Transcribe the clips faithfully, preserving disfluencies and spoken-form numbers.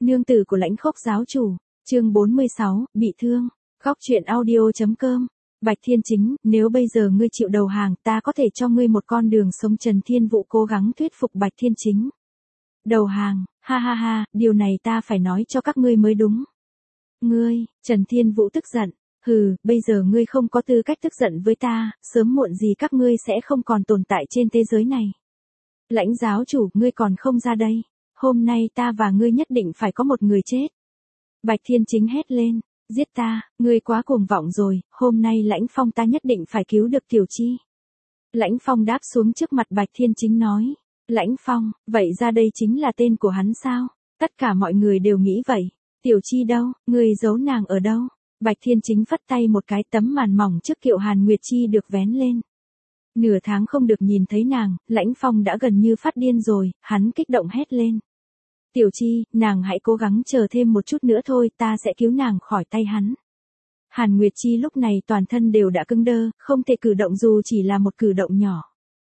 Nương tử của Lãnh Khốc giáo chủ, chương bốn mươi sáu, bị thương. Góc truyện audio.com. Bạch Thiên Chính, nếu bây giờ ngươi chịu đầu hàng, ta có thể cho ngươi một con đường sống. Trần Thiên Vũ cố gắng thuyết phục Bạch Thiên Chính. Đầu hàng, ha ha ha, điều này ta phải nói cho các ngươi mới đúng. Ngươi, Trần Thiên Vũ tức giận, hừ, bây giờ ngươi không có tư cách tức giận với ta, sớm muộn gì các ngươi sẽ không còn tồn tại trên thế giới này. Lãnh giáo chủ, ngươi còn không ra đây, hôm nay ta và ngươi nhất định phải có một người chết. Bạch Thiên Chính hét lên, giết ta, ngươi quá cuồng vọng rồi, hôm nay Lãnh Phong ta nhất định phải cứu được Tiểu Chi. Lãnh Phong đáp xuống trước mặt Bạch Thiên Chính nói, Lãnh Phong, vậy ra đây chính là tên của hắn sao? Tất cả mọi người đều nghĩ vậy. Tiểu Chi đâu, ngươi giấu nàng ở đâu? Bạch Thiên Chính phất tay một cái, tấm màn mỏng trước kiệu Hàn Nguyệt Chi được vén lên. Nửa tháng không được nhìn thấy nàng, Lãnh Phong đã gần như phát điên rồi, hắn kích động hét lên. Tiểu Chi, nàng hãy cố gắng chờ thêm một chút nữa thôi, ta sẽ cứu nàng khỏi tay hắn. Hàn Nguyệt Chi lúc này toàn thân đều đã cứng đơ, không thể cử động dù chỉ là một cử động nhỏ.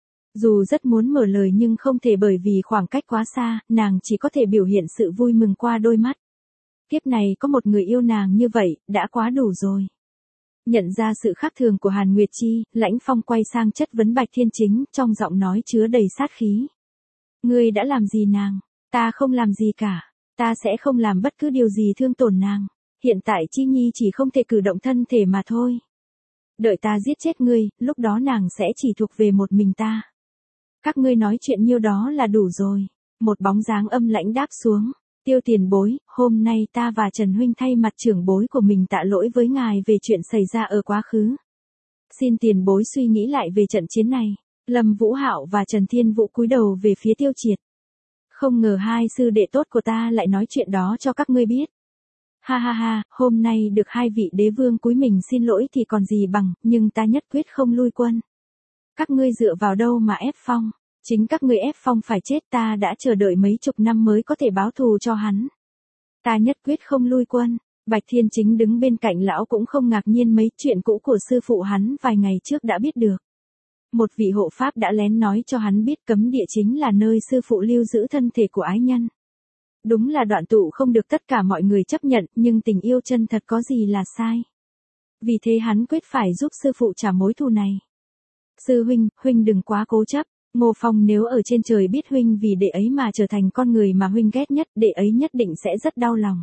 Dù rất muốn mở lời nhưng không thể, bởi vì khoảng cách quá xa, nàng chỉ có thể biểu hiện sự vui mừng qua đôi mắt. Kiếp này có một người yêu nàng như vậy, đã quá đủ rồi. Nhận ra sự khác thường của Hàn Nguyệt Chi, Lãnh Phong quay sang chất vấn Bạch Thiên Chính, trong giọng nói chứa đầy sát khí. Ngươi đã làm gì nàng? Ta không làm gì cả. Ta sẽ không làm bất cứ điều gì thương tổn nàng. Hiện tại Chi Nhi chỉ không thể cử động thân thể mà thôi. Đợi ta giết chết ngươi, lúc đó nàng sẽ chỉ thuộc về một mình ta. Các ngươi nói chuyện nhiêu đó là đủ rồi. Một bóng dáng âm lãnh đáp xuống. Tiêu tiền bối, hôm nay ta và Trần Huynh thay mặt trưởng bối của mình tạ lỗi với ngài về chuyện xảy ra ở quá khứ. Xin tiền bối suy nghĩ lại về trận chiến này. Lâm Vũ Hạo và Trần Thiên Vũ cúi đầu về phía Tiêu Triệt. Không ngờ hai sư đệ tốt của ta lại nói chuyện đó cho các ngươi biết. Ha ha ha, hôm nay được hai vị đế vương cúi mình xin lỗi thì còn gì bằng, nhưng ta nhất quyết không lui quân. Các ngươi dựa vào đâu mà ép Phong? Chính các ngươi ép Phong phải chết, ta đã chờ đợi mấy chục năm mới có thể báo thù cho hắn. Ta nhất quyết không lui quân. Bạch Thiên Chính đứng bên cạnh lão cũng không ngạc nhiên mấy chuyện cũ của sư phụ hắn vài ngày trước đã biết được. Một vị hộ pháp đã lén nói cho hắn biết cấm địa chính là nơi sư phụ lưu giữ thân thể của ái nhân. Đúng là đoạn tụ không được tất cả mọi người chấp nhận, nhưng tình yêu chân thật có gì là sai. Vì thế hắn quyết phải giúp sư phụ trả mối thù này. Sư huynh, huynh đừng quá cố chấp. Ngô Phong nếu ở trên trời biết huynh vì đệ ấy mà trở thành con người mà huynh ghét nhất, đệ ấy nhất định sẽ rất đau lòng.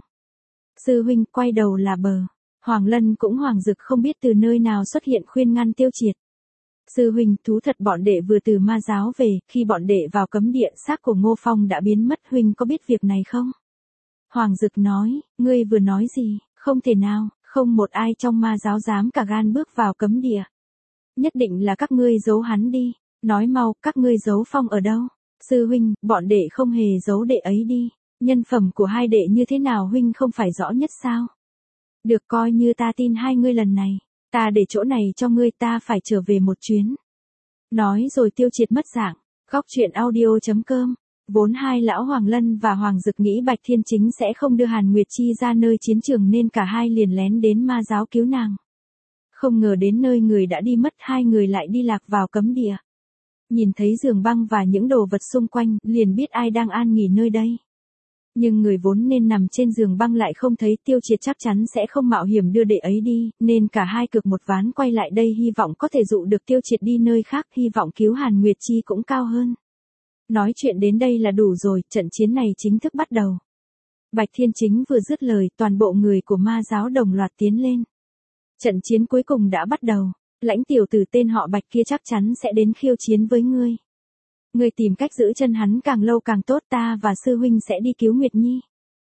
Sư huynh, quay đầu là bờ. Hoàng Lân cũng Hoàng Dực không biết từ nơi nào xuất hiện khuyên ngăn Tiêu Triệt. Sư huynh, thú thật bọn đệ vừa từ ma giáo về, khi bọn đệ vào cấm địa, xác của Ngô Phong đã biến mất, huynh có biết việc này không? Hoàng Dực nói, ngươi vừa nói gì, không thể nào, không một ai trong ma giáo dám cả gan bước vào cấm địa. Nhất định là các ngươi giấu hắn đi. Nói mau, các ngươi giấu Phong ở đâu? Sư huynh, bọn đệ không hề giấu đệ ấy đi. Nhân phẩm của hai đệ như thế nào huynh không phải rõ nhất sao? Được, coi như ta tin hai ngươi lần này. Ta để chỗ này cho ngươi, ta phải trở về một chuyến. Nói rồi Tiêu Triệt mất dạng. Góc truyện audio.com. Vốn hai lão Hoàng Lân và Hoàng Dực nghĩ Bạch Thiên Chính sẽ không đưa Hàn Nguyệt Chi ra nơi chiến trường nên cả hai liền lén đến ma giáo cứu nàng. Không ngờ đến nơi người đã đi mất, hai người lại đi lạc vào cấm địa. Nhìn thấy giường băng và những đồ vật xung quanh, liền biết ai đang an nghỉ nơi đây. Nhưng người vốn nên nằm trên giường băng lại không thấy. Tiêu Triệt chắc chắn sẽ không mạo hiểm đưa đệ ấy đi, nên cả hai cực một ván quay lại đây hy vọng có thể dụ được Tiêu Triệt đi nơi khác, hy vọng cứu Hàn Nguyệt Chi cũng cao hơn. Nói chuyện đến đây là đủ rồi, trận chiến này chính thức bắt đầu. Bạch Thiên Chính vừa dứt lời, toàn bộ người của ma giáo đồng loạt tiến lên. Trận chiến cuối cùng đã bắt đầu. Lãnh tiểu tử tên họ Bạch kia chắc chắn sẽ đến khiêu chiến với ngươi. Ngươi tìm cách giữ chân hắn càng lâu càng tốt, ta và sư huynh sẽ đi cứu Nguyệt Nhi.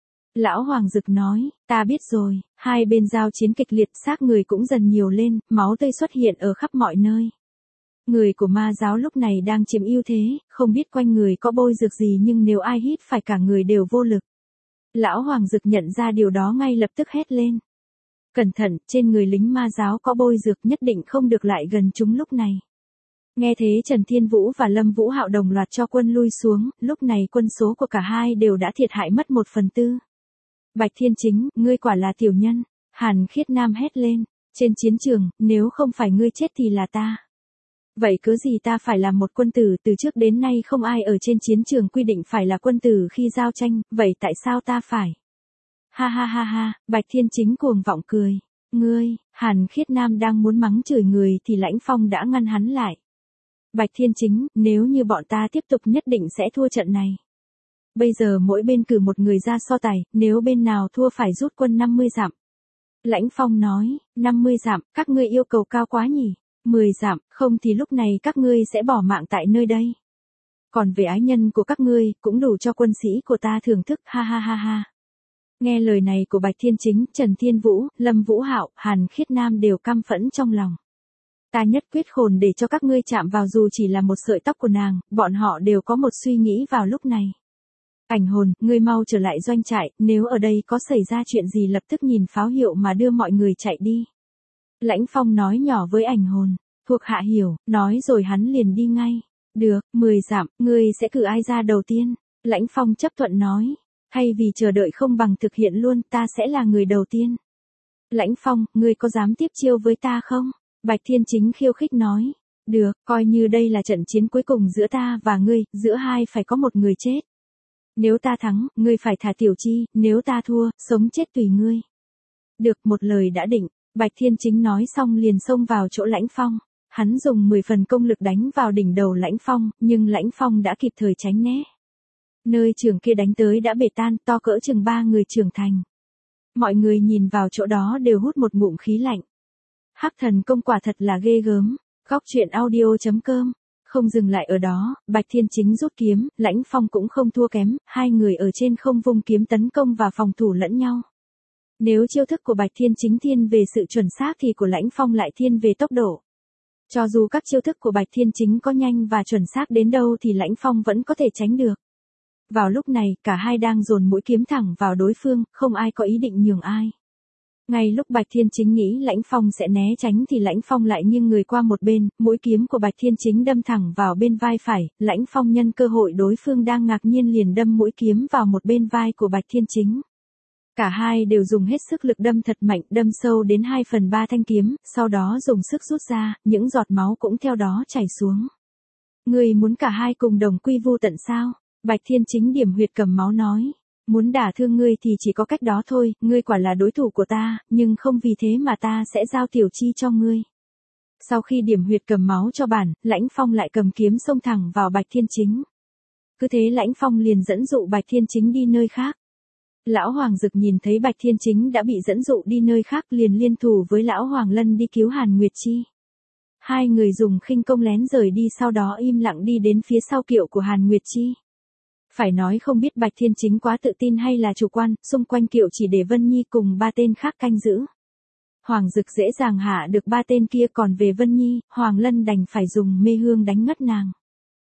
Lão Hoàng Dực nói, ta biết rồi. Hai bên giao chiến kịch liệt, xác người cũng dần nhiều lên, máu tươi xuất hiện ở khắp mọi nơi. Người của ma giáo lúc này đang chiếm ưu thế, không biết quanh người có bôi dược gì nhưng nếu ai hít phải cả người đều vô lực. Lão Hoàng Dực nhận ra điều đó ngay lập tức hét lên. Cẩn thận, trên người lính ma giáo có bôi dược, nhất định không được lại gần chúng lúc này. Nghe thế Trần Thiên Vũ và Lâm Vũ Hạo đồng loạt cho quân lui xuống, lúc này quân số của cả hai đều đã thiệt hại mất một phần tư. Bạch Thiên Chính, ngươi quả là tiểu nhân. Hàn Khiết Nam hét lên, trên chiến trường, nếu không phải ngươi chết thì là ta. Vậy cớ gì ta phải làm một quân tử, từ trước đến nay không ai ở trên chiến trường quy định phải là quân tử khi giao tranh, vậy tại sao ta phải? Ha ha ha ha, Bạch Thiên Chính cuồng vọng cười. Ngươi, Hàn Khiết Nam đang muốn mắng chửi người thì Lãnh Phong đã ngăn hắn lại. Bạch Thiên Chính, nếu như bọn ta tiếp tục nhất định sẽ thua trận này. Bây giờ mỗi bên cử một người ra so tài, nếu bên nào thua phải rút quân năm mươi dặm. Lãnh Phong nói, năm mươi dặm, các ngươi yêu cầu cao quá nhỉ? mười dặm, không thì lúc này các ngươi sẽ bỏ mạng tại nơi đây. Còn về ái nhân của các ngươi, cũng đủ cho quân sĩ của ta thưởng thức, ha ha ha ha. Nghe lời này của Bạch Thiên Chính, Trần Thiên Vũ, Lâm Vũ Hạo, Hàn Khiết Nam đều căm phẫn trong lòng. Ta nhất quyết khồn để cho các ngươi chạm vào dù chỉ là một sợi tóc của nàng, bọn họ đều có một suy nghĩ vào lúc này. Ảnh hồn, ngươi mau trở lại doanh trại, nếu ở đây có xảy ra chuyện gì lập tức nhìn pháo hiệu mà đưa mọi người chạy đi. Lãnh Phong nói nhỏ với ảnh hồn, thuộc hạ hiểu, nói rồi hắn liền đi ngay. Được, mười dặm, ngươi sẽ cử ai ra đầu tiên? Lãnh Phong chấp thuận nói, thay vì chờ đợi không bằng thực hiện luôn, ta sẽ là người đầu tiên. Lãnh Phong, ngươi có dám tiếp chiêu với ta không? Bạch Thiên Chính khiêu khích nói, được, coi như đây là trận chiến cuối cùng giữa ta và ngươi, giữa hai phải có một người chết. Nếu ta thắng, ngươi phải thả Tiểu Chi, nếu ta thua, sống chết tùy ngươi. Được, một lời đã định, Bạch Thiên Chính nói xong liền xông vào chỗ Lãnh Phong. Hắn dùng mười phần công lực đánh vào đỉnh đầu Lãnh Phong, nhưng Lãnh Phong đã kịp thời tránh né. Nơi trường kia đánh tới đã bể tan, to cỡ chừng ba người trưởng thành. Mọi người nhìn vào chỗ đó đều hút một ngụm khí lạnh. Hắc thần công quả thật là ghê gớm. Góc truyện audio chấm com. Không dừng lại ở đó, Bạch Thiên Chính rút kiếm, Lãnh Phong cũng không thua kém, hai người ở trên không vung kiếm tấn công và phòng thủ lẫn nhau. Nếu chiêu thức của Bạch Thiên Chính thiên về sự chuẩn xác thì của Lãnh Phong lại thiên về tốc độ. Cho dù các chiêu thức của Bạch Thiên Chính có nhanh và chuẩn xác đến đâu thì Lãnh Phong vẫn có thể tránh được. Vào lúc này, cả hai đang dồn mũi kiếm thẳng vào đối phương, không ai có ý định nhường ai. Ngay lúc Bạch Thiên Chính nghĩ Lãnh Phong sẽ né tránh thì Lãnh Phong lại nghiêng người qua một bên, mũi kiếm của Bạch Thiên Chính đâm thẳng vào bên vai phải, Lãnh Phong nhân cơ hội đối phương đang ngạc nhiên liền đâm mũi kiếm vào một bên vai của Bạch Thiên Chính. Cả hai đều dùng hết sức lực đâm thật mạnh, đâm sâu đến hai phần ba thanh kiếm, sau đó dùng sức rút ra, những giọt máu cũng theo đó chảy xuống. Ngươi muốn cả hai cùng đồng quy vu tận sao? Bạch Thiên Chính điểm huyệt cầm máu nói. Muốn đả thương ngươi thì chỉ có cách đó thôi, ngươi quả là đối thủ của ta, nhưng không vì thế mà ta sẽ giao Tiểu Chi cho ngươi. Sau khi điểm huyệt cầm máu cho bản, Lãnh Phong lại cầm kiếm xông thẳng vào Bạch Thiên Chính. Cứ thế Lãnh Phong liền dẫn dụ Bạch Thiên Chính đi nơi khác. Lão Hoàng Dực nhìn thấy Bạch Thiên Chính đã bị dẫn dụ đi nơi khác liền liên thủ với Lão Hoàng Lân đi cứu Hàn Nguyệt Chi. Hai người dùng khinh công lén rời đi sau đó im lặng đi đến phía sau kiệu của Hàn Nguyệt Chi. Phải nói không biết Bạch Thiên Chính quá tự tin hay là chủ quan, xung quanh kiệu chỉ để Vân Nhi cùng ba tên khác canh giữ. Hoàng Dực dễ dàng hạ được ba tên kia, còn về Vân Nhi, Hoàng Lân đành phải dùng mê hương đánh ngất nàng.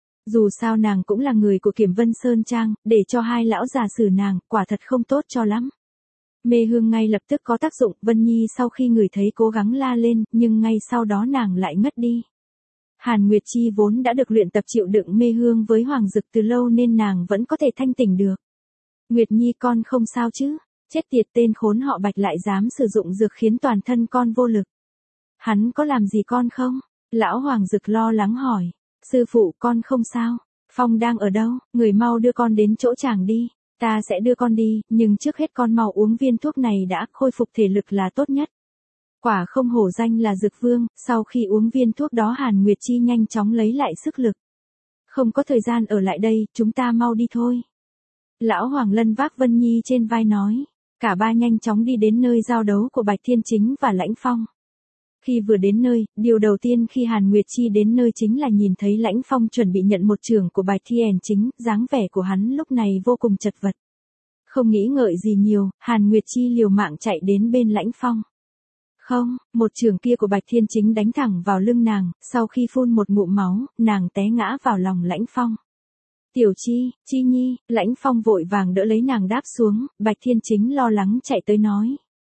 Dù sao nàng cũng là người của Kiểm Vân Sơn Trang, để cho hai lão già xử nàng, quả thật không tốt cho lắm. Mê hương ngay lập tức có tác dụng, Vân Nhi sau khi người thấy cố gắng la lên, nhưng ngay sau đó nàng lại ngất đi. Hàn Nguyệt Chi vốn đã được luyện tập chịu đựng mê hương với Hoàng Dực từ lâu nên nàng vẫn có thể thanh tỉnh được. Nguyệt Nhi con không sao chứ? Chết tiệt, tên khốn họ Bạch lại dám sử dụng dược khiến toàn thân con vô lực. Hắn có làm gì con không? Lão Hoàng Dực lo lắng hỏi. Sư phụ, con không sao. Phong đang ở đâu? Người mau đưa con đến chỗ chàng đi. Ta sẽ đưa con đi, nhưng trước hết con mau uống viên thuốc này đã, khôi phục thể lực là tốt nhất. Quả không hổ danh là Dực Vương, sau khi uống viên thuốc đó Hàn Nguyệt Chi nhanh chóng lấy lại sức lực. Không có thời gian ở lại đây, chúng ta mau đi thôi. Lão Hoàng Lân vác Vân Nhi trên vai nói. Cả ba nhanh chóng đi đến nơi giao đấu của Bạch Thiên Chính và Lãnh Phong. Khi vừa đến nơi, điều đầu tiên khi Hàn Nguyệt Chi đến nơi chính là nhìn thấy Lãnh Phong chuẩn bị nhận một chưởng của Bạch Thiên Chính, dáng vẻ của hắn lúc này vô cùng chật vật. Không nghĩ ngợi gì nhiều, Hàn Nguyệt Chi liều mạng chạy đến bên Lãnh Phong. Không, một chưởng kia của Bạch Thiên Chính đánh thẳng vào lưng nàng, sau khi phun một ngụm máu, nàng té ngã vào lòng Lãnh Phong. Tiểu Chi, Chi Nhi, Lãnh Phong vội vàng đỡ lấy nàng đáp xuống, Bạch Thiên Chính lo lắng chạy tới nói.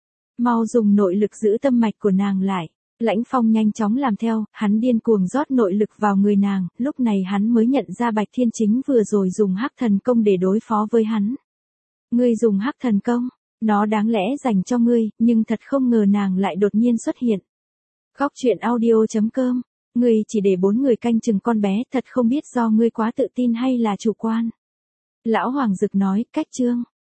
Mau dùng nội lực giữ tâm mạch của nàng lại. Lãnh Phong nhanh chóng làm theo, hắn điên cuồng rót nội lực vào người nàng, lúc này hắn mới nhận ra Bạch Thiên Chính vừa rồi dùng hắc thần công để đối phó với hắn. Ngươi dùng hắc thần công, nó đáng lẽ dành cho ngươi, nhưng thật không ngờ nàng lại đột nhiên xuất hiện. Góc truyện audio chấm com, ngươi chỉ để bốn người canh chừng con bé, thật không biết do ngươi quá tự tin hay là chủ quan. Lão Hoàng Dực nói, cách chương.